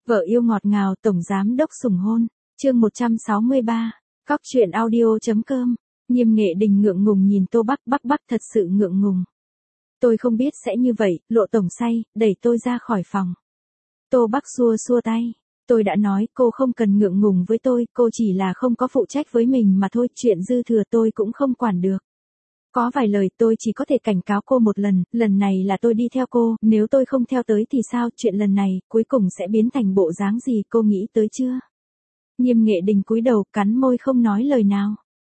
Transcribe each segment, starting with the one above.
Vợ yêu ngọt ngào tổng giám đốc sủng hôn, chương 163, Cóc truyện audio.com, Nghiêm Nghệ Đình ngượng ngùng nhìn Tô Bắc, Bắc thật sự ngượng ngùng. Tôi không biết sẽ như vậy, Lộ tổng say, đẩy tôi ra khỏi phòng. Tô Bắc xua tay, tôi đã nói cô không cần ngượng ngùng với tôi, cô chỉ là không có phụ trách với mình mà thôi, chuyện dư thừa tôi cũng không quản được. Có vài lời tôi chỉ có thể cảnh cáo cô một lần này là tôi đi theo cô, nếu tôi không theo tới thì sao, chuyện lần này, cuối cùng sẽ biến thành bộ dáng gì, cô nghĩ tới chưa? Nghiêm Nghệ Đình cúi đầu, cắn môi không nói lời nào.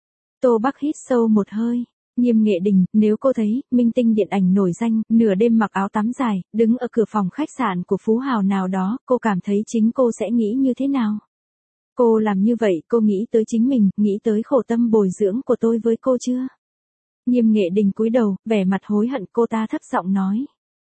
Tô Bắc hít sâu một hơi. Nghiêm Nghệ Đình, nếu cô thấy, minh tinh điện ảnh nổi danh, nửa đêm mặc áo tắm dài, đứng ở cửa phòng khách sạn của phú hào nào đó, cô cảm thấy chính cô sẽ nghĩ như thế nào? Cô làm như vậy, cô nghĩ tới chính mình, nghĩ tới khổ tâm bồi dưỡng của tôi với cô chưa? Nghiêm Nghệ Đình cúi đầu, vẻ mặt hối hận, cô ta thấp giọng nói.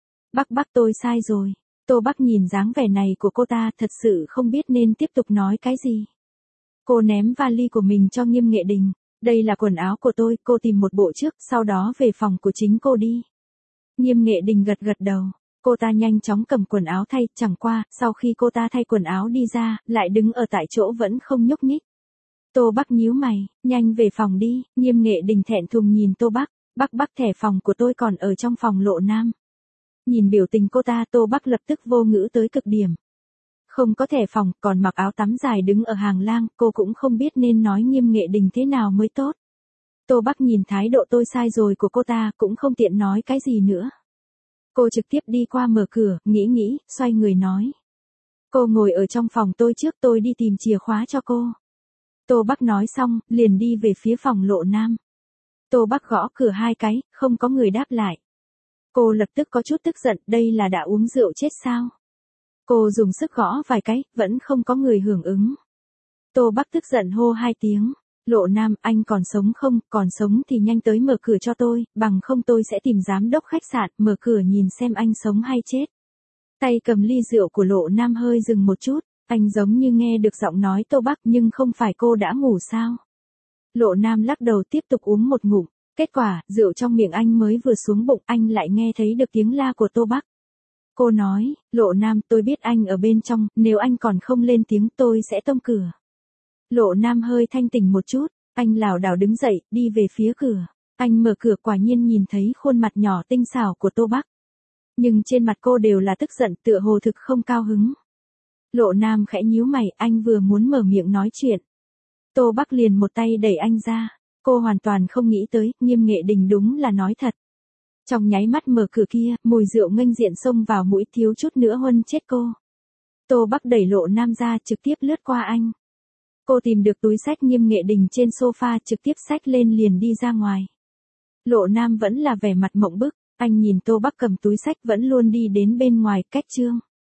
Bắc tôi sai rồi. Tô Bắc nhìn dáng vẻ này của cô ta, thật sự không biết nên tiếp tục nói cái gì. Cô ném vali của mình cho Nghiêm Nghệ Đình. Đây là quần áo của tôi, cô tìm một bộ trước, sau đó về phòng của chính cô đi. Nghiêm Nghệ Đình gật đầu. Cô ta nhanh chóng cầm quần áo thay, chẳng qua, sau khi cô ta thay quần áo đi ra, lại đứng ở tại chỗ vẫn không nhúc nhích. Tô Bắc nhíu mày, nhanh về phòng đi, Nghiêm Nghệ Đình thẹn thùng nhìn Tô Bắc, Bắc thẻ phòng của tôi còn ở trong phòng Lộ Nam. Nhìn biểu tình cô ta, Tô Bắc lập tức vô ngữ tới cực điểm. Không có thẻ phòng, còn mặc áo tắm dài đứng ở hàng lang, cô cũng không biết nên nói Nghiêm Nghệ Đình thế nào mới tốt. Tô Bắc nhìn thái độ tôi sai rồi của cô ta, cũng không tiện nói cái gì nữa. Cô trực tiếp đi qua mở cửa, nghĩ, xoay người nói. Cô ngồi ở trong phòng tôi trước, tôi đi tìm chìa khóa cho cô. Tô Bắc nói xong, liền đi về phía phòng Lộ Nam. Tô Bắc gõ cửa 2 cái, không có người đáp lại. Cô lập tức có chút tức giận, đây là đã uống rượu chết sao? Cô dùng sức gõ vài cái, vẫn không có người hưởng ứng. Tô Bắc tức giận hô 2 tiếng. Lộ Nam, anh còn sống không? Còn sống thì nhanh tới mở cửa cho tôi, bằng không tôi sẽ tìm giám đốc khách sạn, mở cửa nhìn xem anh sống hay chết. Tay cầm ly rượu của Lộ Nam hơi dừng một chút. Anh giống như nghe được giọng nói Tô Bắc, nhưng không phải cô đã ngủ sao? Lộ Nam lắc đầu tiếp tục uống một ngụm. Kết quả, rượu trong miệng anh mới vừa xuống bụng, anh lại nghe thấy được tiếng la của Tô Bắc. Cô nói, Lộ Nam, tôi biết anh ở bên trong, nếu anh còn không lên tiếng tôi sẽ tông cửa. Lộ Nam hơi thanh tỉnh một chút, anh lảo đảo đứng dậy, đi về phía cửa. Anh mở cửa, quả nhiên nhìn thấy khuôn mặt nhỏ tinh xảo của Tô Bắc. Nhưng trên mặt cô đều là tức giận, tựa hồ thực không cao hứng. Lộ Nam khẽ nhíu mày, anh vừa muốn mở miệng nói chuyện. Tô Bắc liền một tay đẩy anh ra. Cô hoàn toàn không nghĩ tới, Nghiêm Nghệ Đình đúng là nói thật. Trong nháy mắt mở cửa kia, mùi rượu nghênh diện xông vào mũi, thiếu chút nữa huân chết cô. Tô Bắc đẩy Lộ Nam ra, trực tiếp lướt qua anh. Cô tìm được túi xách Nghiêm Nghệ Đình trên sofa, trực tiếp xách lên liền đi ra ngoài. Lộ Nam vẫn là vẻ mặt mộng bức, anh nhìn Tô Bắc cầm túi xách vẫn luôn đi đến bên ngoài, cách chương.